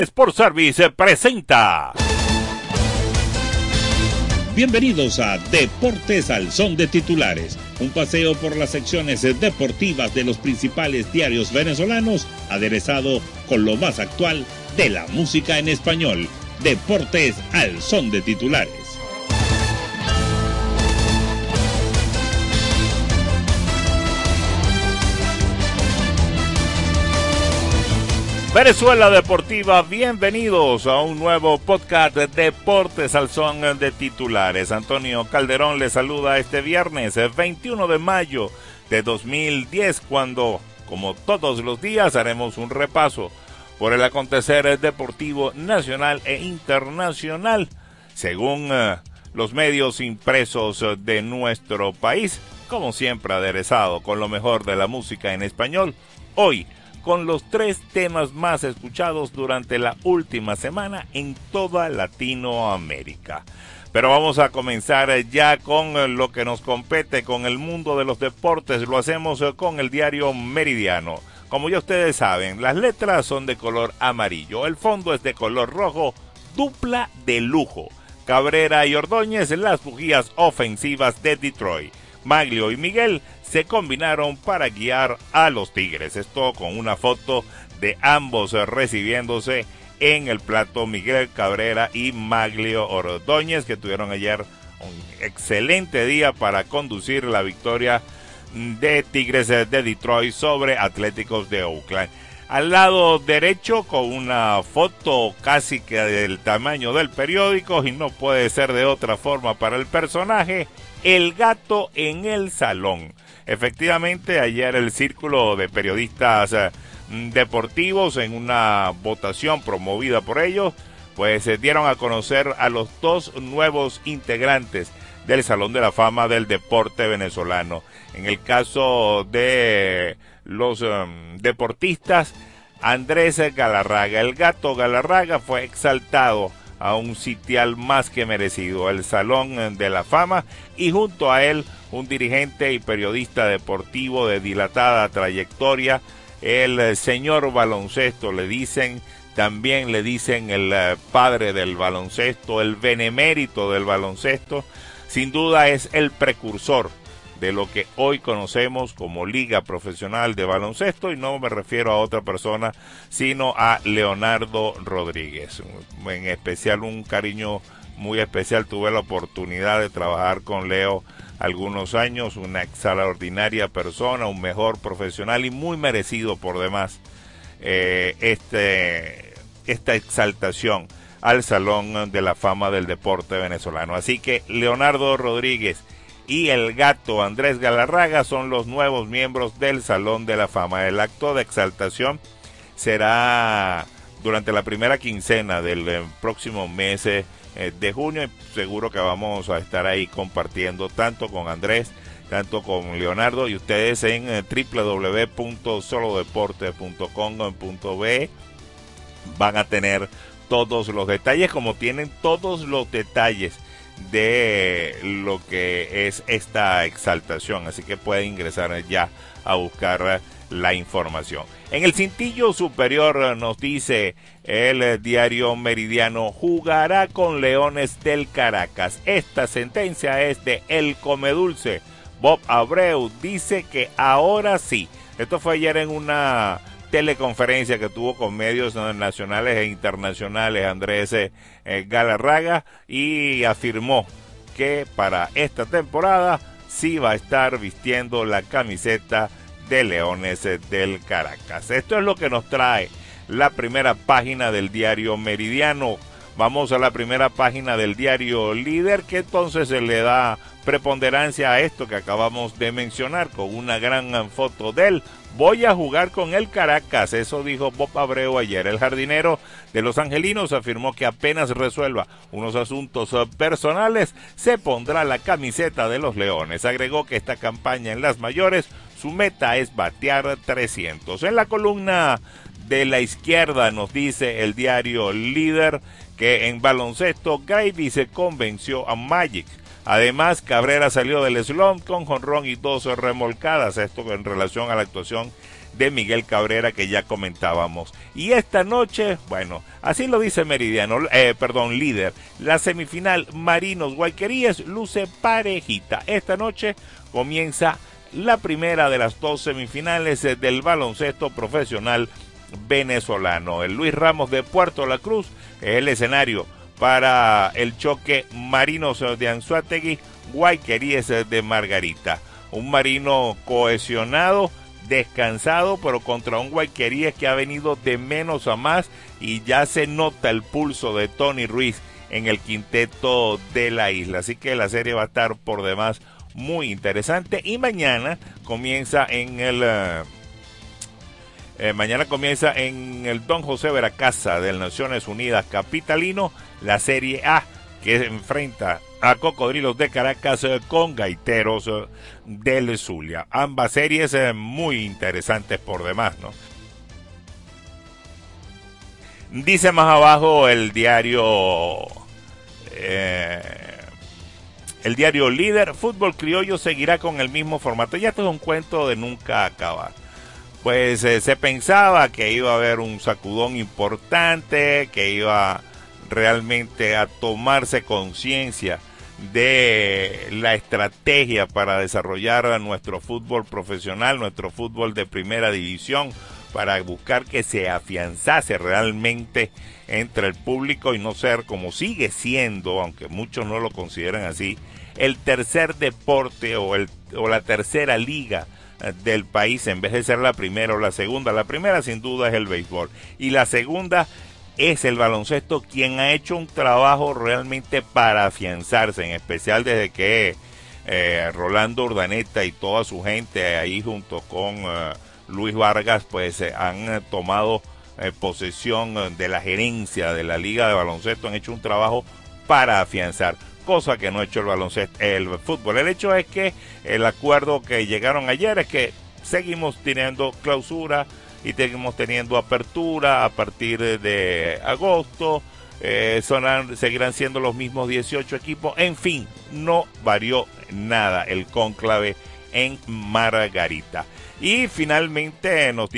Sport Service presenta. Bienvenidos a Deportes al Son de Titulares, un paseo por las secciones deportivas de los principales diarios venezolanos, aderezado con lo más actual de la música en español. Deportes al Son de Titulares. Venezuela Deportiva, bienvenidos a un nuevo podcast de Deportes al Son de Titulares. Antonio Calderón les saluda este viernes 21 de mayo de 2010, cuando, como todos los días, haremos un repaso por el acontecer deportivo nacional e internacional, según los medios impresos de nuestro país, como siempre aderezado con lo mejor de la música en español. Hoy, con los 3 temas más escuchados durante la última semana en toda Latinoamérica. Pero vamos a comenzar ya con lo que nos compete, con el mundo de los deportes. Lo hacemos con el diario Meridiano. Como ya ustedes saben, las letras son de color amarillo, el fondo es de color rojo, dupla de lujo. Cabrera y Ordóñez, las bujías ofensivas de Detroit. Maglio y Miguel se combinaron para guiar a los Tigres. Esto con una foto de ambos recibiéndose en el plato, Miguel Cabrera y Maglio Ordóñez, que tuvieron ayer un excelente día para conducir la victoria de Tigres de Detroit sobre Atléticos de Oakland. Al lado derecho, con una foto casi que del tamaño del periódico, y no puede ser de otra forma para el personaje, el gato en el salón. Efectivamente, ayer el círculo de periodistas deportivos, en una votación promovida por ellos, pues se dieron a conocer a los 2 nuevos integrantes del Salón de la Fama del Deporte Venezolano. En el caso de los deportistas, Andrés Galarraga, el gato Galarraga, fue exaltado a un sitial más que merecido, el Salón de la Fama, y junto a él un dirigente y periodista deportivo de dilatada trayectoria, el señor baloncesto, también le dicen el padre del baloncesto, el benemérito del baloncesto. Sin duda es el precursor de lo que hoy conocemos como Liga Profesional de Baloncesto, y no me refiero a otra persona, sino a Leonardo Rodríguez. En especial, un cariño muy especial. Tuve la oportunidad de trabajar con Leo algunos años, una extraordinaria persona, un mejor profesional y muy merecido por demás esta exaltación al Salón de la Fama del Deporte Venezolano. Así que Leonardo Rodríguez y el gato Andrés Galarraga son los nuevos miembros del Salón de la Fama. El acto de exaltación será durante la primera quincena del próximo mes de junio. Seguro que vamos a estar ahí compartiendo tanto con Andrés, tanto con Leonardo, y ustedes en www.solodeporte.com.be van a tener todos los detalles, como tienen todos los detalles de lo que es esta exaltación, así que pueden ingresar ya a buscar la información. En el cintillo superior nos dice el diario Meridiano: jugará con Leones del Caracas. Esta sentencia es de El Comedulce. Bob Abreu dice que ahora sí. Esto fue ayer en una teleconferencia que tuvo con medios nacionales e internacionales Andrés Galarraga, y afirmó que para esta temporada sí va a estar vistiendo la camiseta de Leones del Caracas. Esto es lo que nos trae la primera página del diario Meridiano. Vamos a la primera página del diario Líder, que entonces se le da preponderancia a esto que acabamos de mencionar, con una gran foto de él. Voy a jugar con el Caracas, eso dijo Bob Abreu ayer. El jardinero de los angelinos afirmó que apenas resuelva unos asuntos personales, se pondrá la camiseta de los Leones. Agregó que esta campaña en las mayores, su meta es batear 300. En la columna de la izquierda nos dice el diario Líder que en baloncesto Gravy se convenció a Magic. Además, Cabrera salió del slump con jonrón y 2 remolcadas, esto en relación a la actuación de Miguel Cabrera que ya comentábamos. Y esta noche, bueno, así lo dice Líder, la semifinal Marinos Guayqueríes luce parejita. Esta noche comienza la primera de las dos semifinales del baloncesto profesional venezolano. El Luis Ramos de Puerto La Cruz es el escenario para el choque Marinos de Anzoátegui, Guayqueríes de Margarita. Un Marino cohesionado, descansado, pero contra un Guayqueríes que ha venido de menos a más y ya se nota el pulso de Tony Ruiz en el quinteto de la isla. Así que la serie va a estar por demás muy interesante y mañana comienza en el Don José Veracasa del Naciones Unidas Capitalino, la Serie A, que enfrenta a Cocodrilos de Caracas con Gaiteros del Zulia. Ambas series muy interesantes por demás, ¿no? Dice más abajo el diario Líder, fútbol criollo seguirá con el mismo formato. Ya esto es un cuento de nunca acabar. Pues se pensaba que iba a haber un sacudón importante, que iba realmente a tomarse conciencia de la estrategia para desarrollar nuestro fútbol profesional, nuestro fútbol de primera división, para buscar que se afianzase realmente entre el público y no ser, como sigue siendo, aunque muchos no lo consideran así, el tercer deporte o la tercera liga del país, en vez de ser la primera o la segunda. La primera sin duda es el béisbol y la segunda es el baloncesto, quien ha hecho un trabajo realmente para afianzarse, en especial desde que Rolando Urdaneta y toda su gente ahí junto con Luis Vargas pues han tomado posesión de la gerencia de la liga de baloncesto, han hecho un trabajo para afianzar, cosa que no ha hecho el fútbol. El hecho es que el acuerdo que llegaron ayer es que seguimos teniendo clausura y seguimos teniendo apertura a partir de agosto, seguirán siendo los mismos 18 equipos, en fin, no varió nada el cónclave en Margarita. Y finalmente nos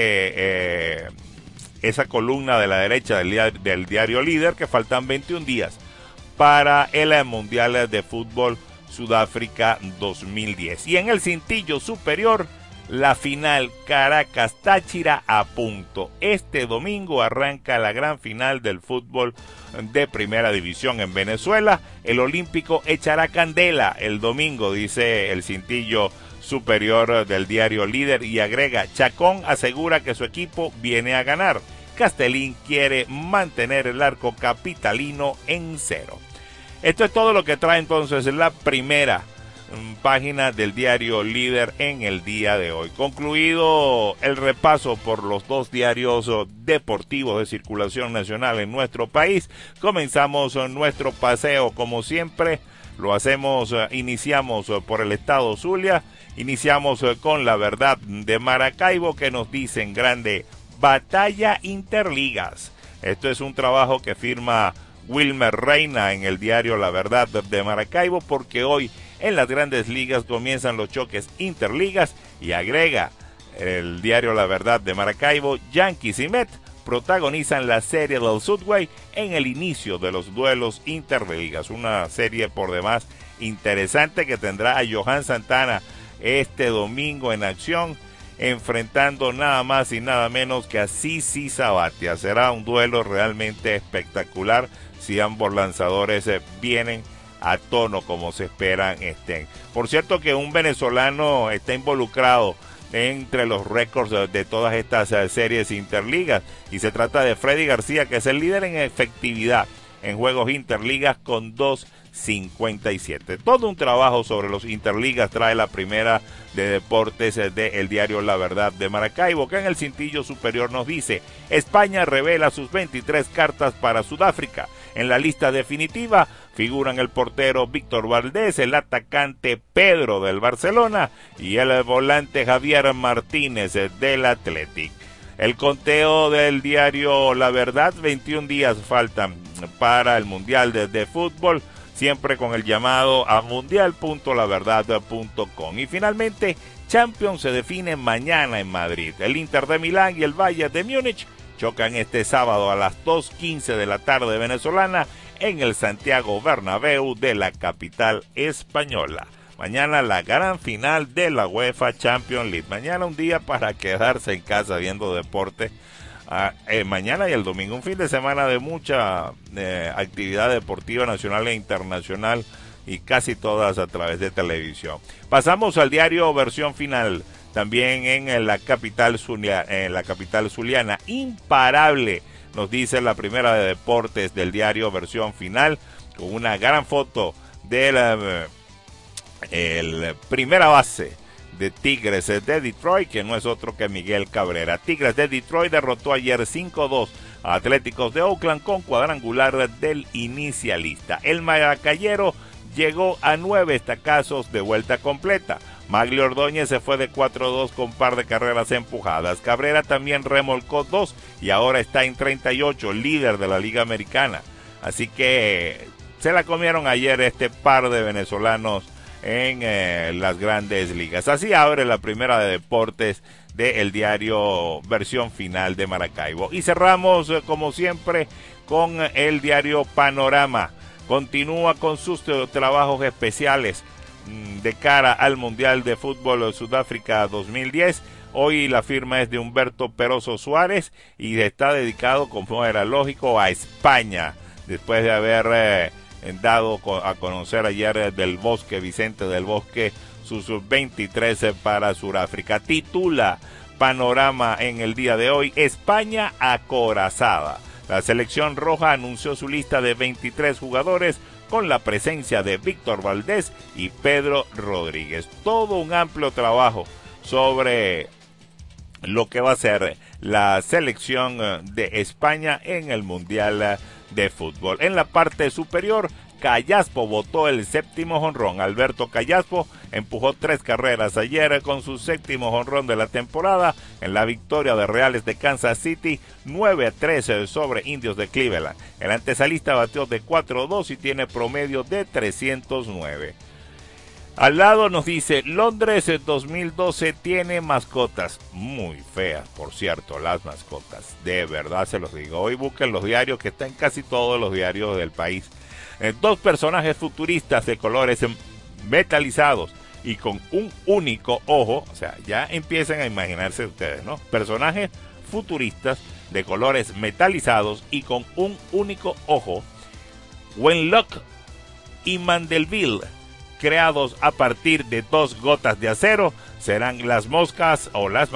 dice esa columna de la derecha del diario Líder que faltan 21 días para el Mundial de Fútbol Sudáfrica 2010. Y en el cintillo superior, la final Caracas-Táchira a punto. Este domingo arranca la gran final del fútbol de primera división en Venezuela. El Olímpico echará candela el domingo, dice el cintillo superior del diario Líder, y agrega: Chacón asegura que su equipo viene a ganar. Castellín quiere mantener el arco capitalino en 0. Esto es todo lo que trae entonces la primera página del diario Líder en el día de hoy. Concluido el repaso por los dos diarios deportivos de circulación nacional en nuestro país, comenzamos nuestro paseo como siempre. Lo hacemos, iniciamos por el estado Zulia, iniciamos con La Verdad de Maracaibo, que nos dice en grande: Batalla Interligas. Esto es un trabajo que firma Wilmer Reina en el diario La Verdad de Maracaibo, porque hoy en las grandes ligas comienzan los choques interligas, y agrega el diario La Verdad de Maracaibo: Yankees y Mets protagonizan la serie del Subway en el inicio de los duelos interligas. Una serie por demás interesante que tendrá a Johan Santana este domingo en acción, enfrentando nada más y nada menos que a CC Sabathia. Será un duelo realmente espectacular si ambos lanzadores vienen a tono como se esperan estén. Por cierto que un venezolano está involucrado entre los récords de todas estas series interligas, y se trata de Freddy García, que es el líder en efectividad en juegos interligas con 2.57. Todo un trabajo sobre los interligas trae la primera de deportes del diario La Verdad de Maracaibo, que en el cintillo superior nos dice: España revela sus 23 cartas para Sudáfrica. En la lista definitiva figuran el portero Víctor Valdés, el atacante Pedro del Barcelona y el volante Javier Martínez del Athletic. El conteo del diario La Verdad: 21 días faltan para el Mundial de Fútbol. siempre con el llamado a mundial.laverdad.com. Y finalmente, Champions se define mañana en Madrid. El Inter de Milán y el Bayern de Múnich chocan este sábado a las 2:15 de la tarde venezolana en el Santiago Bernabéu de la capital española. Mañana la gran final de la UEFA Champions League. Mañana un día para quedarse en casa viendo deporte. Mañana y el domingo, un fin de semana de mucha actividad deportiva nacional e internacional, y casi todas a través de televisión. Pasamos al diario Versión Final, también en la capital zuliana. Imparable, nos dice la primera de deportes del diario Versión Final, con una gran foto de la primera base de Tigres de Detroit, que no es otro que Miguel Cabrera. Tigres de Detroit derrotó ayer 5-2 a Atléticos de Oakland con cuadrangular del inicialista. El maracayero llegó a 9 estacazos de vuelta completa. Magli Ordóñez se fue de 4-2 con par de carreras empujadas. Cabrera también remolcó 2 y ahora está en 38, líder de la Liga Americana. Así que se la comieron ayer este par de venezolanos en las grandes ligas. Así abre la primera de deportes del diario Versión Final de Maracaibo. Y cerramos, como siempre, con el diario Panorama. Continúa con sus trabajos especiales de cara al Mundial de Fútbol Sudáfrica 2010. Hoy la firma es de Humberto Peroso Suárez y está dedicado, como era lógico, a España, después de haber dado a conocer ayer Vicente del Bosque, sus 23 para Sudáfrica. Titula Panorama en el día de hoy: España acorazada. La selección roja anunció su lista de 23 jugadores con la presencia de Víctor Valdés y Pedro Rodríguez. Todo un amplio trabajo sobre lo que va a ser la selección de España en el Mundial de Fútbol. En la parte superior, Callaspo botó el séptimo jonrón. Alberto Callaspo empujó 3 carreras ayer con su séptimo jonrón de la temporada en la victoria de Reales de Kansas City 9-3 sobre Indios de Cleveland. El antesalista bateó de 4-2 y tiene promedio de 309. Al lado nos dice: Londres 2012 tiene mascotas muy feas, por cierto, las mascotas, de verdad se los digo. Hoy busquen los diarios, que están casi todos los diarios del país. 2 personajes futuristas de colores metalizados y con un único ojo, o sea, ya empiezan a imaginarse ustedes, ¿no? Personajes futuristas de colores metalizados y con un único ojo, Wenlock y Mandeville, creados a partir de 2 gotas de acero, serán las mascotas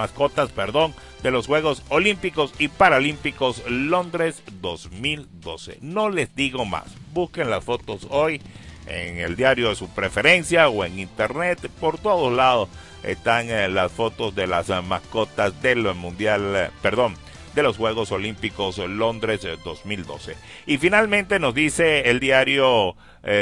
de los Juegos Olímpicos y Paralímpicos Londres 2012. No les digo más, busquen las fotos hoy en el diario de su preferencia o en internet, por todos lados están las fotos de las mascotas del de los Juegos Olímpicos Londres 2012. Y finalmente nos dice el diario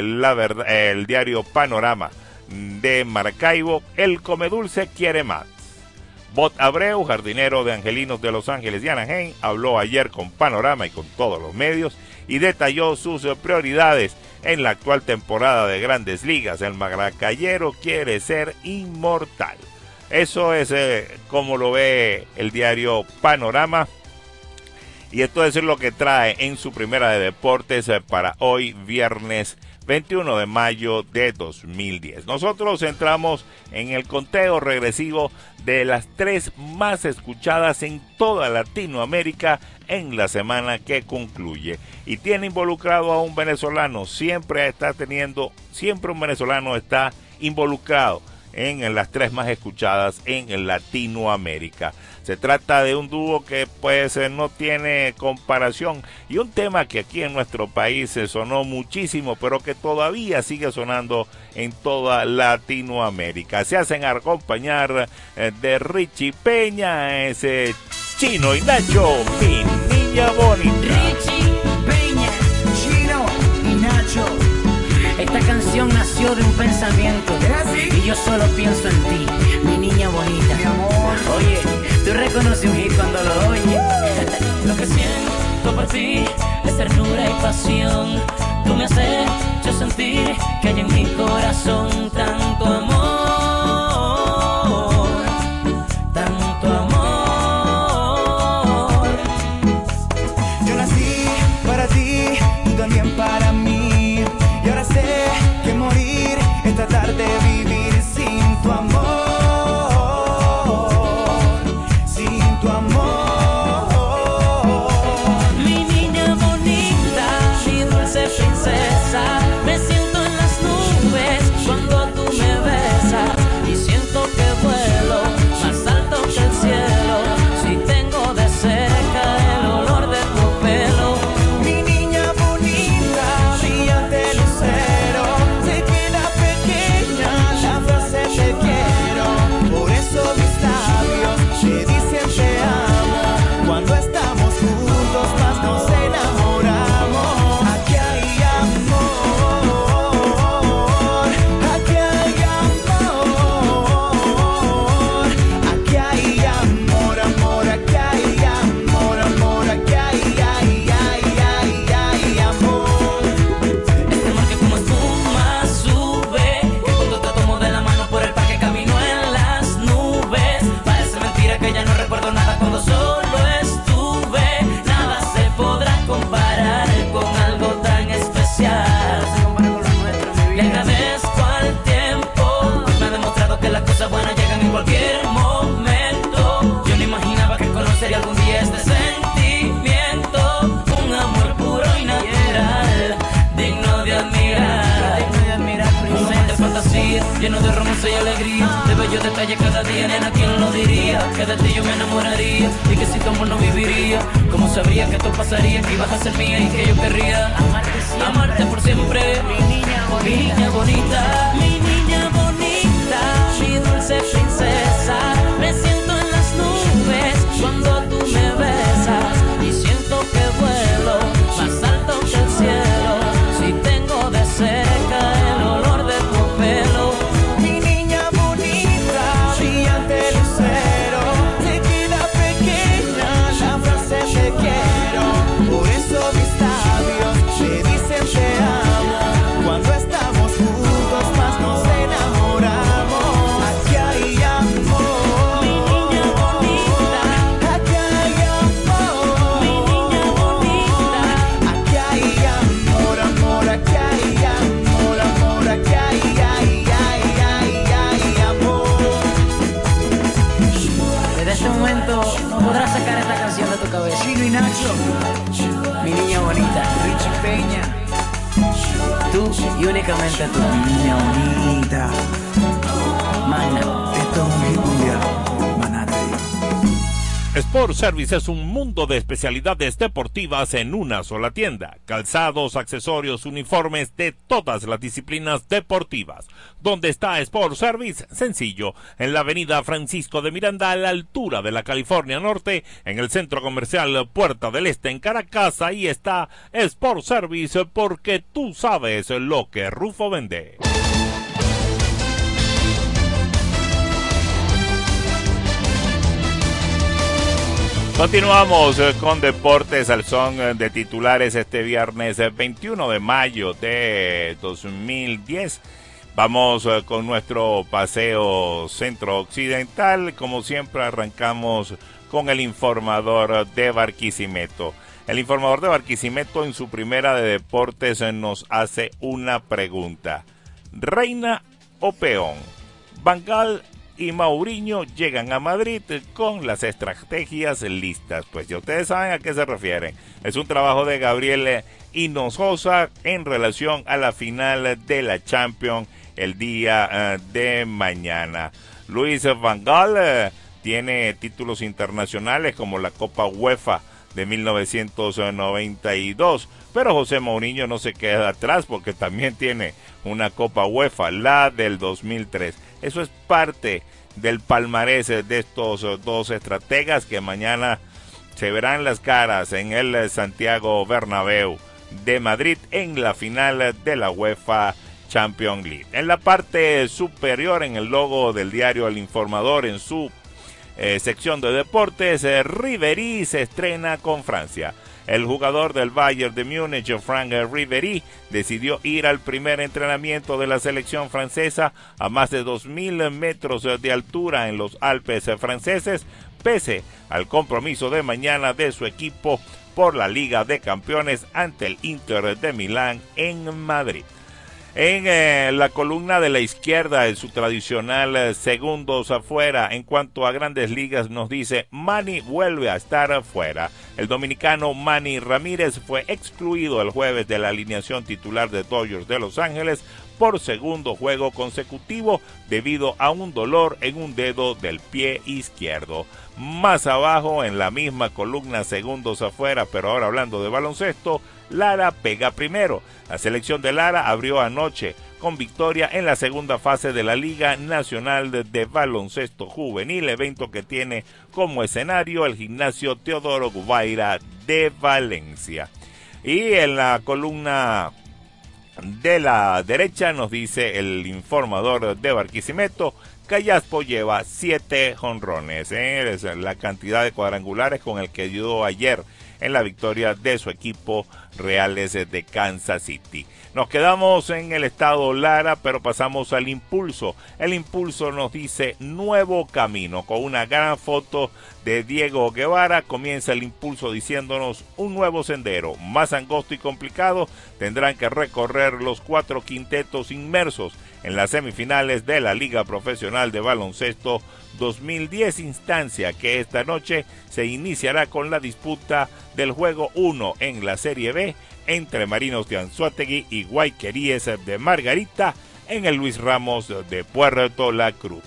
el diario Panorama de Maracaibo: el Comedulce quiere más. Bot Abreu, jardinero de Angelinos de Los Ángeles y Anaheim, habló ayer con Panorama y con todos los medios y detalló sus prioridades en la actual temporada de Grandes Ligas. El maracayero quiere ser inmortal. Eso es como lo ve el diario Panorama. Y esto es lo que trae en su primera de deportes para hoy, viernes 21 de mayo de 2010. Nosotros entramos en el conteo regresivo de las 3 más escuchadas en toda Latinoamérica en la semana que concluye. Y tiene involucrado a un venezolano. Siempre un venezolano está involucrado en las 3 más escuchadas en Latinoamérica. Se trata de un dúo que pues no tiene comparación y un tema que aquí en nuestro país se sonó muchísimo, pero que todavía sigue sonando en toda Latinoamérica. Se hacen acompañar de Richie Peña, ese Chino y Nacho, mi niña bonita. Richie Peña, Chino y Nacho. Esta canción nació de un pensamiento y yo solo pienso en ti, mi niña bonita. Mi amor. Oye, tú reconoces un hit cuando lo oyes. Lo que siento por ti es ternura y pasión. Tú me has hecho sentir que hay en mi corazón tanto amor, tanto amor. Yo nací para ti, tú también para mí. Y ahora sé que morir es tratar de vivir sin tu amor, sin tu amor. Mi niña bonita, mi dulce princesa, me siento en las nubes cuando tú me besas y siento que vuelo más alto que el cielo si tengo de cerca el olor de tu pelo. Mi niña bonita, brillante lucero, se queda pequeña la frase te quiero. Por eso mis labios te dicen te amo. Cuando estamos juntos más nos enamoramos. Aquí hay amor, aquí hay amor, aquí hay amor, amor, aquí hay amor, amor, aquí hay amor. Este amor que como espuma sube, que cuando te tomo de la mano por el parque camino en las nubes. Parece mentira que ya no recuerdo nada cuando solo estuve. Nada se podrá comparar con algo tan especial. Le agradezco al tiempo, me ha demostrado que las cosas buenas llegan en cualquier momento. Yo no imaginaba que conocería algún día este sentimiento, un amor puro y natural, digno de admirar. Un mundo de fantasía, lleno de romance y alegría, de bellos detalles cada día, nena, ¿quién lo diría? Que de ti yo me enamoraría y que sin tu amor no viviría. ¿Cómo sabría que esto pasaría? Que ibas a ser mía y que yo querría amarte por siempre. Mi niña bonita, mi niña bonita, mi dulce princesa, me siento en las nubes cuando tú me besas y siento que vuelo más alto que el cielo si tengo de cerca el olor de tu pelo. Mi niña bonita, brillante lucero, se queda pequeña la frase te quiero. Por eso mis labios te dicen te amo. Cuando estamos juntos más nos enamoramos. Aquí hay amor, Mi niña bonita, aquí hay amor, mi niña bonita. aquí hay amor, amor, aquí hay amor, amor, aquí hay amor. Desde este momento no podrás sacar esta canción de tu cabeza. Chino y Nacho, Mi niña bonita, Richie Peña, tú y únicamente tú. mi niña bonita. Magna. Esto es un hit mundial, manate. Sport Service es un mundo de especialidades deportivas en una sola tienda. Calzados, accesorios, uniformes de todas las disciplinas deportivas. ¿Dónde está Sport Service? Sencillo, en la avenida Francisco de Miranda, a la altura de la California Norte, en el centro comercial Puerta del Este en Caracas. Ahí está Sport Service, porque tú sabes lo que Rufo vende. Continuamos con Deportes al son de titulares este viernes 21 de mayo de 2010. Vamos con nuestro paseo centro-occidental. Como siempre arrancamos con el informador de Barquisimeto. El informador de Barquisimeto en su primera de deportes nos hace una pregunta. ¿Reina o peón? Van Gaal y Mourinho llegan a Madrid con las estrategias listas. Pues ya ustedes saben a qué se refieren. Es un trabajo de Gabriel Hinojosa en relación a la final de la Champions el día de mañana. Luis Van Gaal tiene títulos internacionales como la Copa UEFA de 1992, pero José Mourinho no se queda atrás porque también tiene una Copa UEFA, la del 2003. Eso es parte del palmarés de estos dos estrategas que mañana se verán las caras en el Santiago Bernabéu de Madrid en la final de la UEFA Champions League. En la parte superior, en el logo del diario El Informador, en su sección de deportes, Ribéry se estrena con Francia. El jugador del Bayern de Múnich, Franck Ribéry, decidió ir al primer entrenamiento de la selección francesa a más de 2.000 metros de altura en los Alpes franceses, pese al compromiso de mañana de su equipo por la Liga de Campeones ante el Inter de Milán en Madrid. En la columna de la izquierda, en su tradicional segundos afuera, en cuanto a Grandes Ligas, nos dice: Manny vuelve a estar afuera. El dominicano Manny Ramírez fue excluido el jueves de la alineación titular de Dodgers de Los Ángeles por segundo juego consecutivo debido a un dolor en un dedo del pie izquierdo. Más abajo, en la misma columna segundos afuera, pero ahora hablando de baloncesto, Lara pega primero. La selección de Lara abrió anoche con victoria en la segunda fase de la Liga Nacional de Baloncesto Juvenil, evento que tiene como escenario el gimnasio Teodoro Gubaira de Valencia. Y en la columna de la derecha nos dice el informador de Barquisimeto: Callaspo lleva 7 jonrones, es la cantidad de cuadrangulares con el que ayudó ayer en la victoria de su equipo Reales de Kansas City. Nos quedamos en el estado Lara, pero pasamos al Impulso. El Impulso nos dice nuevo camino, con una gran foto de Diego Guevara. Comienza el Impulso diciéndonos: un nuevo sendero, más angosto y complicado, tendrán que recorrer los 4 quintetos inmersos en las semifinales de la Liga Profesional de Baloncesto 2010, instancia que esta noche se iniciará con la disputa del juego 1 en la Serie B entre Marinos de Anzoátegui y Guayqueríes de Margarita en el Luis Ramos de Puerto La Cruz.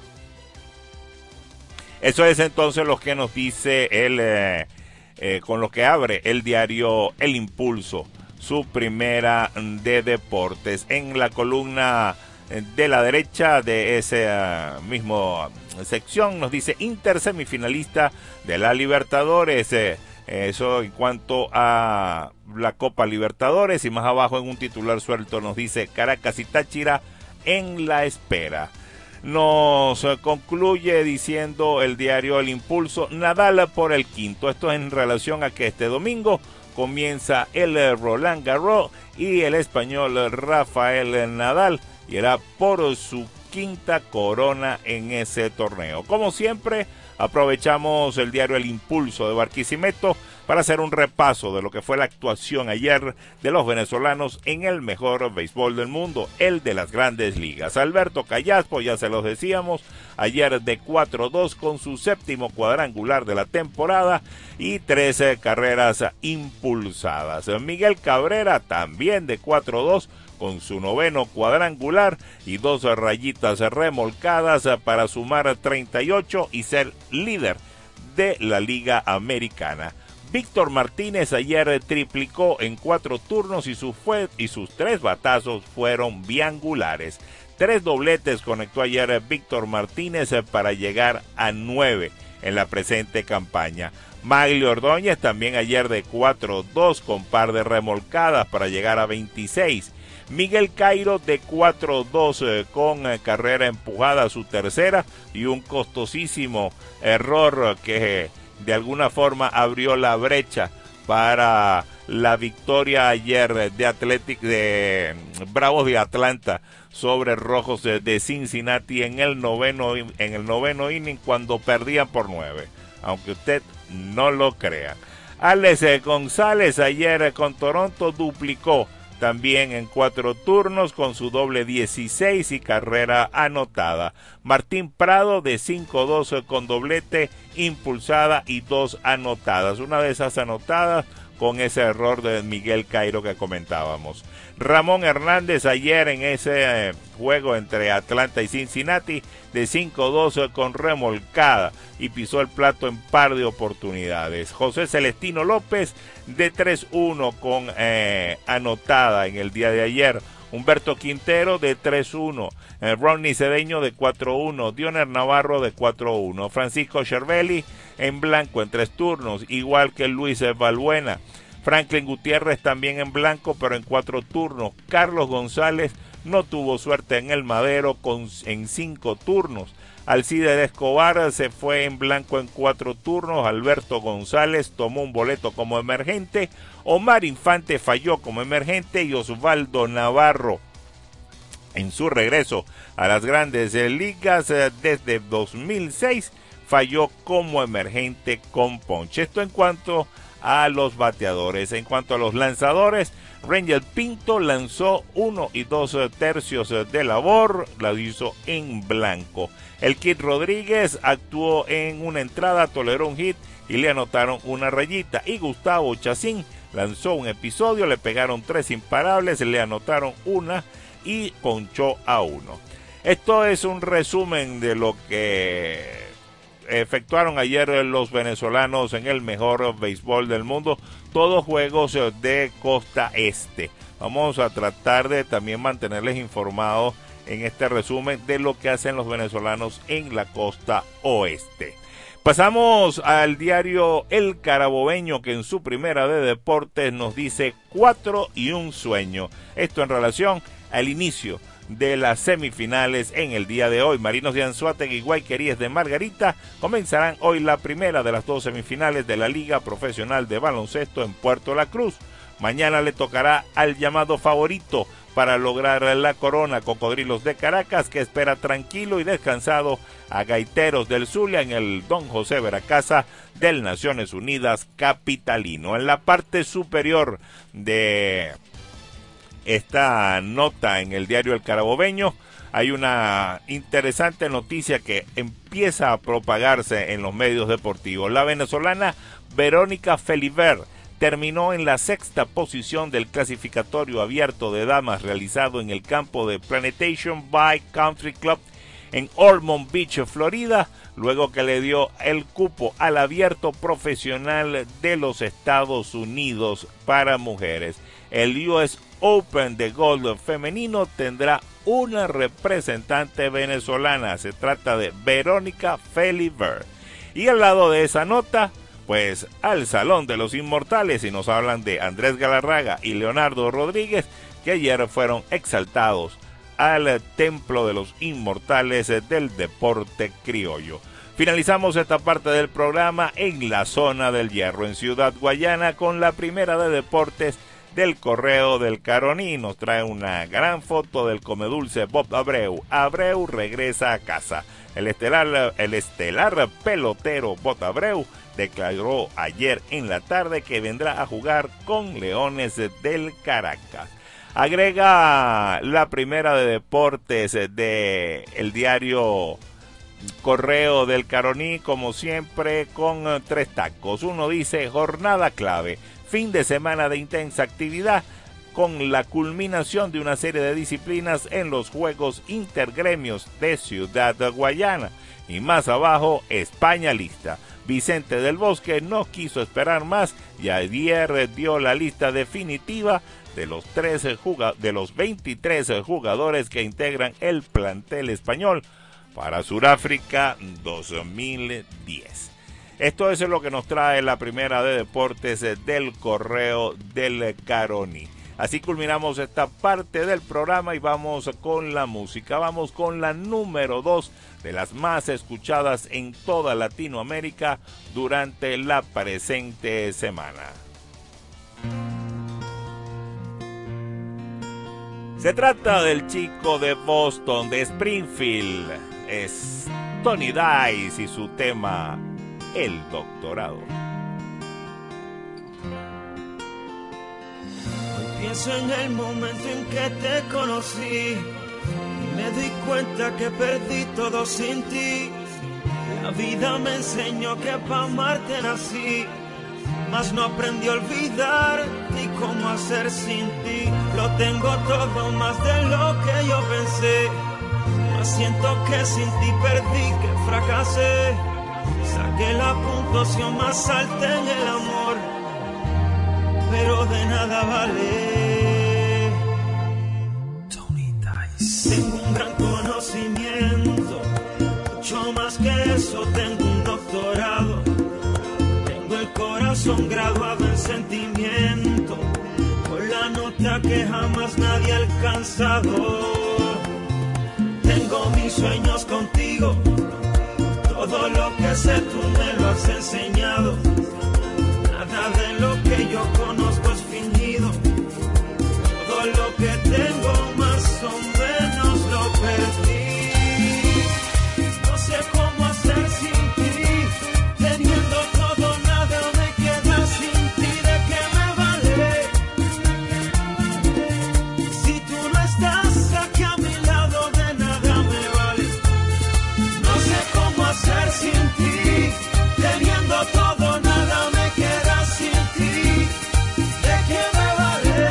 Eso es entonces lo que nos dice con lo que abre el diario El Impulso, su primera de deportes. En la columna de la derecha de esa misma sección nos dice: Inter semifinalista de la Libertadores. Eso en cuanto a la Copa Libertadores. Y más abajo, en un titular suelto, nos dice: Caracas y Táchira en la espera. Nos concluye diciendo el diario El Impulso: Nadal por el quinto. Esto en relación a que este domingo comienza el Roland Garros y el español Rafael Nadal irá por su quinta corona en ese torneo. Como siempre, aprovechamos el diario El Impulso de Barquisimeto para hacer un repaso de lo que fue la actuación ayer de los venezolanos en el mejor béisbol del mundo, el de las Grandes Ligas. Alberto Callaspo, ya se los decíamos, ayer de 4-2 con su séptimo cuadrangular de la temporada y 13 carreras impulsadas. Miguel Cabrera también de 4-2 con su noveno cuadrangular y 2 rayitas remolcadas para sumar 38 y ser líder de la Liga Americana. Víctor Martínez ayer triplicó en 4 turnos y sus 3 batazos fueron biangulares. 3 dobletes conectó ayer Víctor Martínez para llegar a 9 en la presente campaña. Maglio Ordóñez también ayer de 4-2 con par de remolcadas para llegar a 26. Miguel Cairo de 4-2 con carrera empujada, su tercera, y un costosísimo error que de alguna forma abrió la brecha para la victoria ayer de Bravos de Atlanta sobre Rojos de Cincinnati en el noveno inning, cuando perdían por 9, aunque usted no lo crea. Alex González ayer con Toronto duplicó también en 4 turnos con su doble 16 y carrera anotada. Martín Prado de 5-2 con doblete, impulsada y 2 anotadas. Una de esas anotadas con ese error de Miguel Cairo que comentábamos. Ramón Hernández ayer en ese juego entre Atlanta y Cincinnati de 5-2 con remolcada y pisó el plato en par de oportunidades. José Celestino López de 3-1 con anotada en el día de ayer. Humberto Quintero de 3-1, Ronnie Cedeño de 4-1, Dioner Navarro de 4-1, Francisco Cervelli en blanco en 3 turnos, igual que Luis Balbuena. Franklin Gutiérrez también en blanco, pero en 4 turnos. Carlos González no tuvo suerte en el madero en 5 turnos. Alcides Escobar se fue en blanco en 4 turnos. Alberto González tomó un boleto como emergente. Omar Infante falló como emergente y Osvaldo Navarro, en su regreso a las grandes ligas desde 2006, falló como emergente con ponche. Esto en cuanto a los bateadores. En cuanto a los lanzadores, Rangel Pinto lanzó 1 2/3 de labor, la hizo en blanco. El Kid Rodríguez actuó en una entrada, toleró un hit y le anotaron una rayita. Y Gustavo Chacín lanzó un episodio, le pegaron 3 imparables, le anotaron una y ponchó a 1. Esto es un resumen de lo que efectuaron ayer los venezolanos en el mejor béisbol del mundo, todos juegos de costa este. Vamos a tratar de también mantenerles informados en este resumen de lo que hacen los venezolanos en la costa oeste. Pasamos al diario El Carabobeño, que en su primera de deportes nos dice 4 y un sueño. Esto en relación al inicio de las semifinales en el día de hoy. Marinos de Anzoátegui y Guayqueríes de Margarita comenzarán hoy la primera de las 2 semifinales de la Liga Profesional de Baloncesto en Puerto La Cruz. Mañana le tocará al llamado favorito para lograr la corona, Cocodrilos de Caracas, que espera tranquilo y descansado a Gaiteros del Zulia en el Don José Veracasa del Naciones Unidas capitalino. En la parte superior de esta nota en el diario El Carabobeño hay una interesante noticia que empieza a propagarse en los medios deportivos. La venezolana Verónica Feliver terminó en la 6ª posición del clasificatorio abierto de damas realizado en el campo de Plantation Bike Country Club en Ormond Beach, Florida, luego que le dio el cupo al abierto profesional de los Estados Unidos para mujeres. El US Open de golf femenino tendrá una representante venezolana. Se trata de Verónica Feliver. Y al lado de esa nota, pues al Salón de los Inmortales, y nos hablan de Andrés Galarraga y Leonardo Rodríguez, que ayer fueron exaltados al Templo de los Inmortales del deporte criollo. Finalizamos esta parte del programa en la zona del Hierro, en Ciudad Guayana, con la primera de deportes del Correo del Caroní. Nos trae una gran foto del comedulce Bob Abreu. Abreu regresa a casa. El estelar pelotero Bob Abreu declaró ayer en la tarde que vendrá a jugar con Leones del Caracas. Agrega la primera de deportes de el diario Correo del Caroní, como siempre, con 3 tacos. Uno dice: jornada clave, fin de semana de intensa actividad con la culminación de una serie de disciplinas en los Juegos Intergremios de Ciudad Guayana. Y más abajo, España lista. Vicente del Bosque no quiso esperar más y ayer dio la lista definitiva de los 23 jugadores que integran el plantel español para Sudáfrica 2010. Esto es lo que nos trae la primera de deportes del Correo del Caroní. Así culminamos esta parte del programa y vamos con la música. Vamos con la número 2 de las más escuchadas en toda Latinoamérica durante la presente semana. Se trata del chico de Boston, de Springfield. Es Tony Dice y su tema El Doctorado. Pienso en el momento en que te conocí y me di cuenta que perdí todo sin ti. La vida me enseñó que pa' amarte nací, mas no aprendí a olvidar ni cómo hacer sin ti. Lo tengo todo más de lo que yo pensé, mas siento que sin ti perdí, que fracasé. Saqué la puntuación más alta en el amor, pero de nada vale. Tony Dice. Tengo un gran conocimiento, mucho más que eso, tengo un doctorado. Tengo el corazón graduado en sentimiento, con la nota que jamás nadie ha alcanzado. Tengo mis sueños contigo, Todo lo que sé tú me lo has enseñado. Nada de lo que yo conozco es fingido. Todo lo que tengo más o menos lo perdí. No sé cómo hacer sin ti. Teniendo todo, nada me queda sin ti. ¿De qué me vale? Si tú no estás aquí a mi lado, de nada me vale. No sé cómo hacer sin ti. Teniendo todo, nada me queda sin ti. ¿De qué me vale?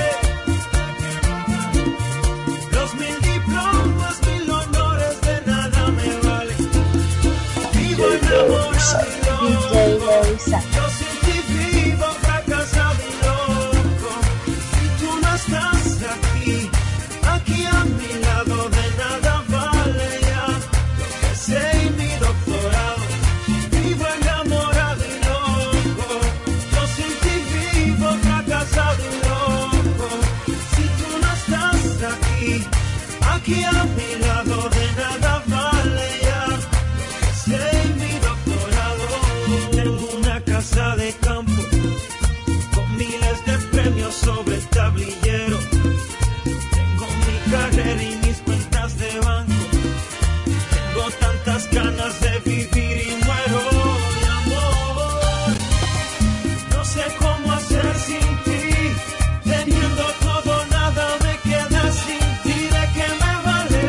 Los 1000 diplomas, 1000 honores, de nada me vale. Vivo enamorado y loco. Yo sin ti vivo fracasado y loco. Si tú no estás aquí a mi lado, de nada vale ya lo que sé y mi doctorado. Vivo enamorado y loco. Yo sin ti vivo fracasado y loco. Si tú no estás aquí a mi lado, de nada vale ya lo que sé y mi doctorado. Tengo una casa de campo con miles de premios sobre el tablillero. Tengo mi carrera y mis cuentas de banco. Tengo tantas ganas de vivir y muero de amor. No sé cómo hacer sin ti. Teniendo todo, nada me queda sin ti. ¿De qué me vale?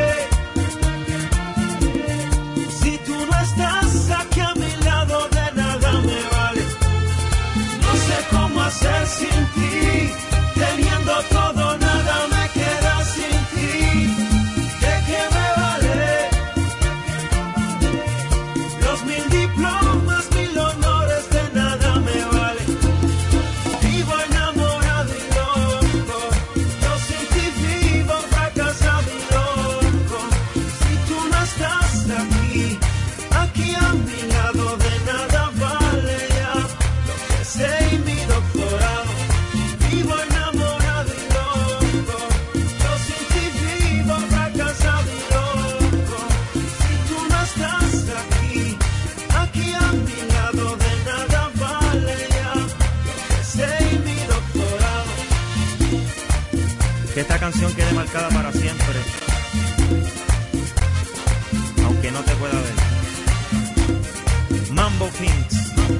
Si tú no estás aquí a mi lado, de nada me vale. No sé cómo hacer sin ti. Teniendo todo, nada me queda sin ti. ¿De qué me vale? Los 1000 diplomas, 1000 honores, de nada me vale. Vivo enamorado y loco. Yo sin ti vivo fracasado y loco. Si tú no estás aquí a mi lado, de nada vale ya lo que sé y mi doctorado. Vivo enamorado y loco. Yo sin ti vivo fracasado y loco. Si tú no estás aquí a mi lado, de nada vale ya lo que sé y mi doctorado. Que esta canción quede marcada para siempre, aunque no te pueda ver. Mambo Kings,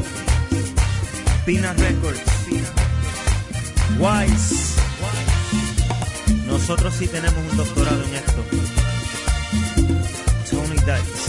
Pina Records, Wise. Nosotros sí tenemos un doctorado en esto. Tony Dice.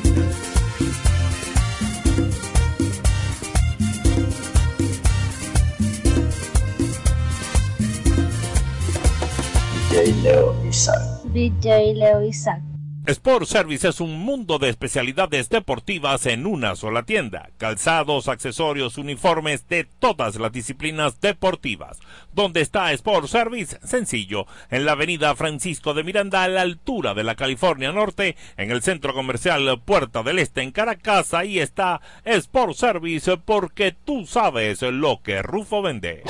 DJ Leo Isaac. Sport Service es un mundo de especialidades deportivas en una sola tienda. Calzados, accesorios, uniformes de todas las disciplinas deportivas. ¿Dónde está Sport Service? Sencillo, en la avenida Francisco de Miranda, a la altura de la California Norte, en el centro comercial Puerta del Este en Caracas. Ahí está Sport Service, porque tú sabes lo que Rufo vende.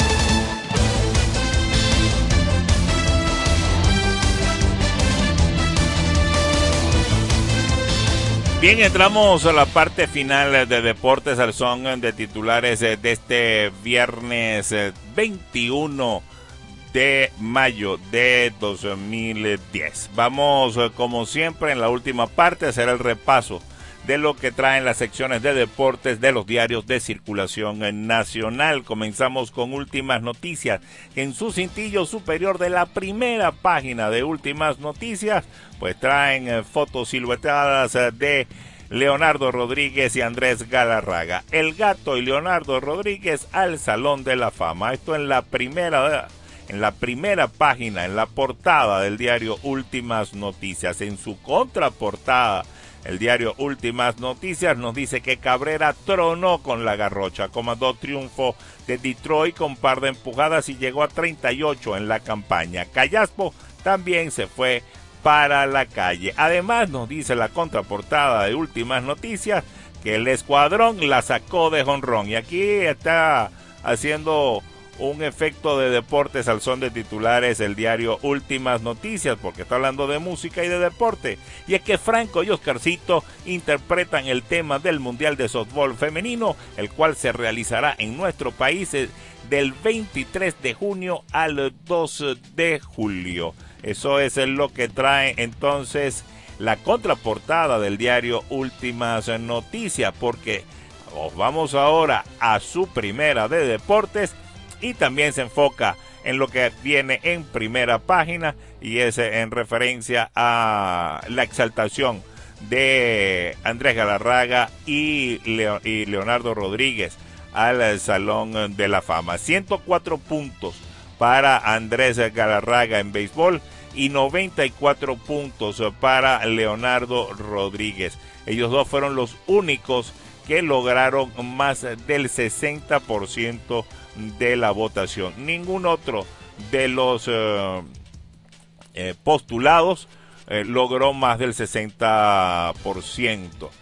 Bien, entramos a la parte final de Deportes al Son de titulares de este viernes 21 de mayo de 2010. Vamos, como siempre, en la última parte a hacer el repaso de lo que traen las secciones de deportes de los diarios de circulación nacional. Comenzamos con Últimas Noticias. En su cintillo superior de la primera página de Últimas Noticias, pues traen fotos siluetadas de Leonardo Rodríguez y Andrés Galarraga. El Gato y Leonardo Rodríguez al Salón de la Fama. Esto en la primera página, en la portada del diario Últimas Noticias. En su contraportada, el diario Últimas Noticias nos dice que Cabrera tronó con la Garrocha, comandó triunfo de Detroit con par de empujadas y llegó a 38 en la campaña. Callaspo también se fue para la calle. Además nos dice la contraportada de Últimas Noticias que el escuadrón la sacó de jonrón, y aquí está haciendo un efecto de deportes al son de titulares, el diario Últimas Noticias, porque está hablando de música y de deporte. Y es que Franco y Oscarcito interpretan el tema del Mundial de Softball Femenino, el cual se realizará en nuestro país del 23 de junio al 2 de julio. Eso es lo que trae entonces la contraportada del diario Últimas Noticias, porque vamos ahora a su primera de deportes y también se enfoca en lo que viene en primera página, y es en referencia a la exaltación de Andrés Galarraga y Leonardo Rodríguez al Salón de la Fama. 104 puntos para Andrés Galarraga en béisbol y 94 puntos para Leonardo Rodríguez. Ellos dos fueron los únicos que lograron más del 60% de la votación. Ningún otro de los postulados logró más del 60%.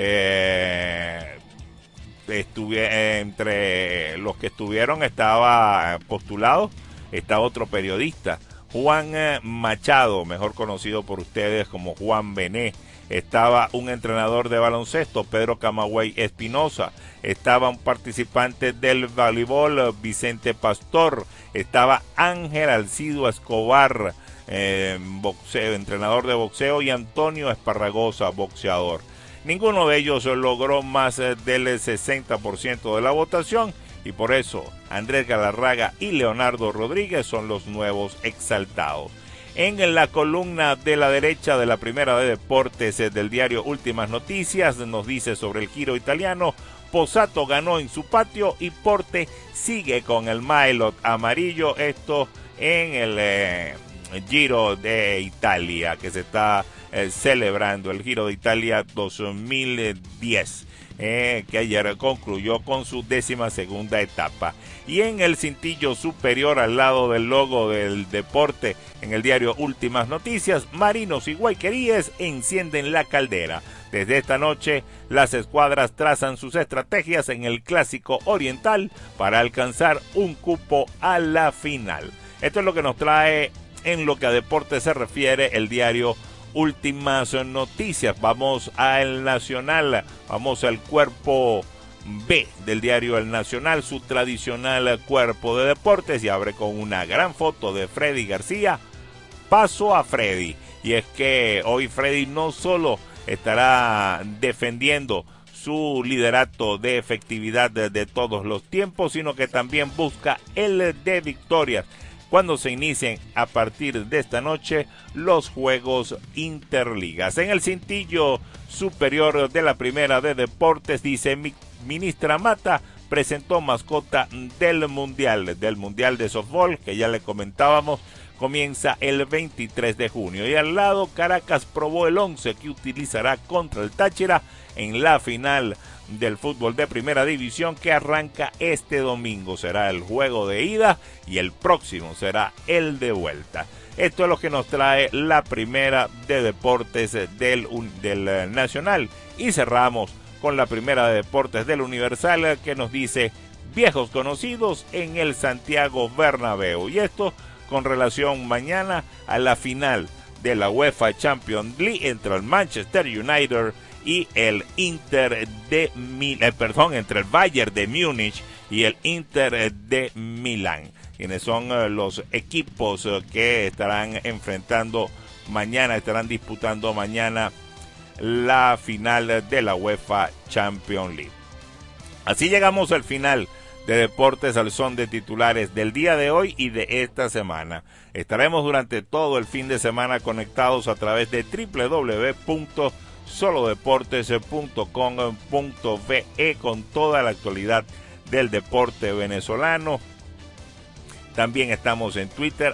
Entre los que estuvieron estaba postulado, estaba otro periodista, Juan Machado, mejor conocido por ustedes como Juan Bené. Estaba un entrenador de baloncesto, Pedro Camagüey Espinosa. Estaba un participante del voleibol, Vicente Pastor. Estaba Ángel Alcido Escobar, boxeo, entrenador de boxeo, y Antonio Esparragosa, boxeador. Ninguno de ellos logró más del 60% de la votación, y por eso Andrés Galarraga y Leonardo Rodríguez son los nuevos exaltados. En la columna de la derecha de la primera de deportes del diario Últimas Noticias nos dice sobre el Giro italiano: Pozzato ganó en su patio y Porte sigue con el maillot amarillo. Esto en el Giro de Italia que se está celebrando, el Giro de Italia 2010. Que ayer concluyó con su 12ª etapa. Y en el cintillo superior, al lado del logo del deporte, en el diario Últimas Noticias, Marinos y Guayqueríes encienden la caldera. Desde esta noche, las escuadras trazan sus estrategias en el Clásico Oriental para alcanzar un cupo a la final. Esto es lo que nos trae, en lo que a deporte se refiere, el diario Últimas Noticias. Vamos al Nacional, vamos al cuerpo B del diario El Nacional, su tradicional cuerpo de deportes, y abre con una gran foto de Freddy García. Paso a Freddy, y es que hoy Freddy no solo estará defendiendo su liderato de efectividad de todos los tiempos, sino que también busca el de victorias cuando se inicien a partir de esta noche los Juegos Interligas. En el cintillo superior de la primera de deportes dice: Ministra Mata presentó mascota del Mundial de Softball, que ya le comentábamos, comienza el 23 de junio. Y al lado, Caracas probó el 11 que utilizará contra el Táchira en la final del fútbol de primera división, que arranca este domingo. Será el juego de ida y el próximo será el de vuelta. Esto es lo que nos trae la primera de deportes del Nacional, y cerramos con la primera de deportes del Universal, que nos dice: viejos conocidos en el Santiago Bernabéu. Y esto con relación mañana a la final de la UEFA Champions League entre el Manchester United y el entre el Bayern de Múnich y el Inter de Milán, quienes son los equipos que estarán enfrentando mañana, estarán disputando mañana la final de la UEFA Champions League. Así llegamos al final de Deportes al Son de Titulares del día de hoy y de esta semana. Estaremos durante todo el fin de semana conectados a través de www.solodeportes.com.be con toda la actualidad del deporte venezolano. También estamos en Twitter,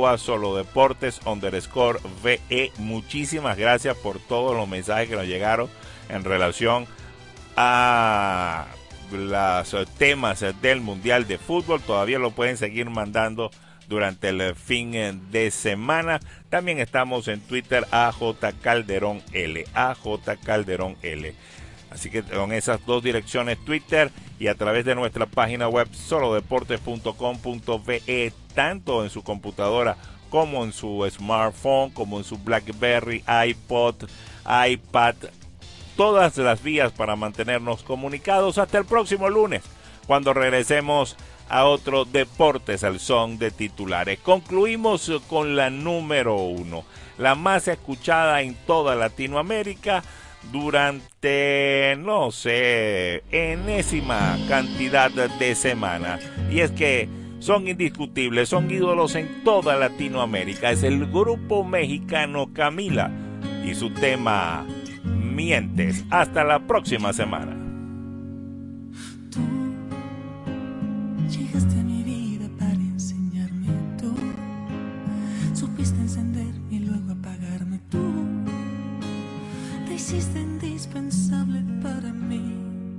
@solodeportes_VE. Muchísimas gracias por todos los mensajes que nos llegaron en relación a los temas del Mundial de Fútbol. Todavía lo pueden seguir mandando durante el fin de semana. También estamos en Twitter, AJ Calderón L. Así que con esas dos direcciones, Twitter y a través de nuestra página web solodeportes.com.be, tanto en su computadora como en su smartphone, como en su BlackBerry, iPod, iPad, todas las vías para mantenernos comunicados hasta el próximo lunes, cuando regresemos a otro Deportes al Son de Titulares. Concluimos con la número 1, la más escuchada en toda Latinoamérica durante, no sé, enésima cantidad de semanas. Y es que son indiscutibles, son ídolos en toda Latinoamérica. Es el grupo mexicano Camila y su tema Mientes. Hasta la próxima semana. Tú llegaste a mi vida para enseñarme, tú supiste encenderme y luego apagarme, tú te hiciste indispensable para mí.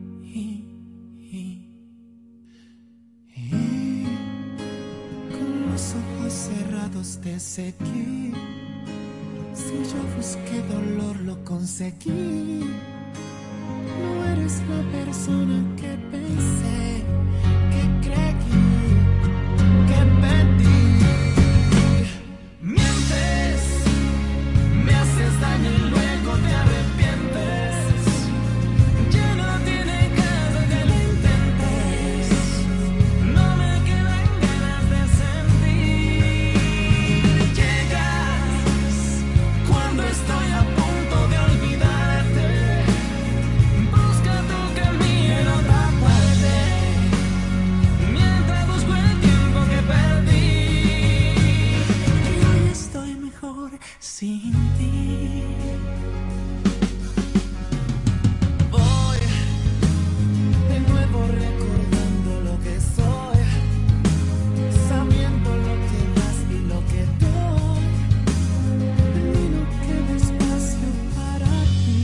Con los ojos cerrados te seguí. Si yo busqué dolor lo conseguí. No eres la persona que pensé, que creí, que pedí. Mientes, me haces daño y luego te arrepientes. Ya no tiene caso que lo intentes. No me quedan ganas de sentir. Llegas cuando estoy a punto de olvidarte. Busca tu camino en otra parte, mientras busco el tiempo que perdí. Y hoy estoy mejor sin ti. Voy de nuevo recordando lo que soy, sabiendo lo que das y lo que doy. Camino que despacio para ti.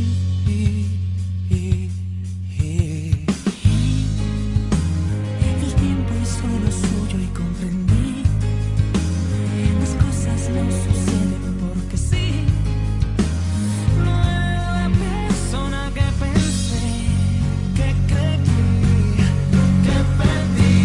El tiempo hizo lo suyo y comprendí. Las cosas no suceden porque sí. No era la persona que pensé, que creí, que pedí.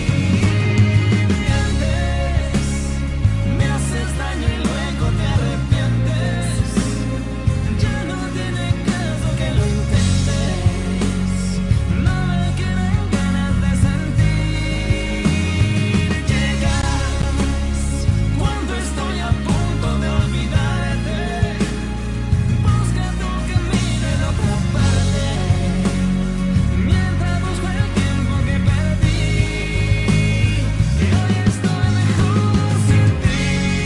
Mientes, me haces daño y luego te arrepientes. Ya no tiene caso que lo intentes. No me quedan ganas de sentir. Llegas cuando estoy a punto de olvidarte. Busca tu camino en otra parte, mientras busco el tiempo que perdí. Y hoy estoy mejor sin ti.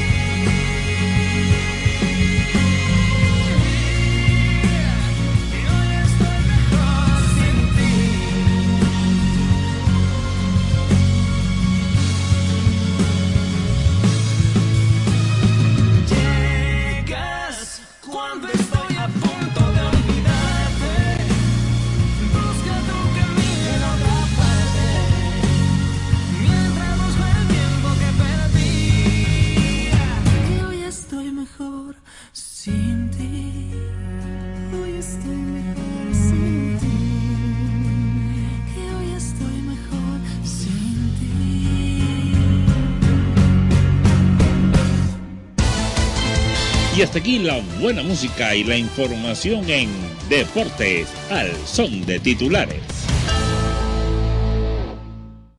Y hoy estoy mejor sin ti. Llegas cuando estoy a punto de olvidarte. Busca tu camino en otra parte, mientras busco el tiempo que perdí. Que hoy estoy mejor sin ti. Hoy estoy mejor sin ti. Que hoy estoy mejor sin ti. Y hasta aquí la buena música y la información en Deportes al Son de Titulares.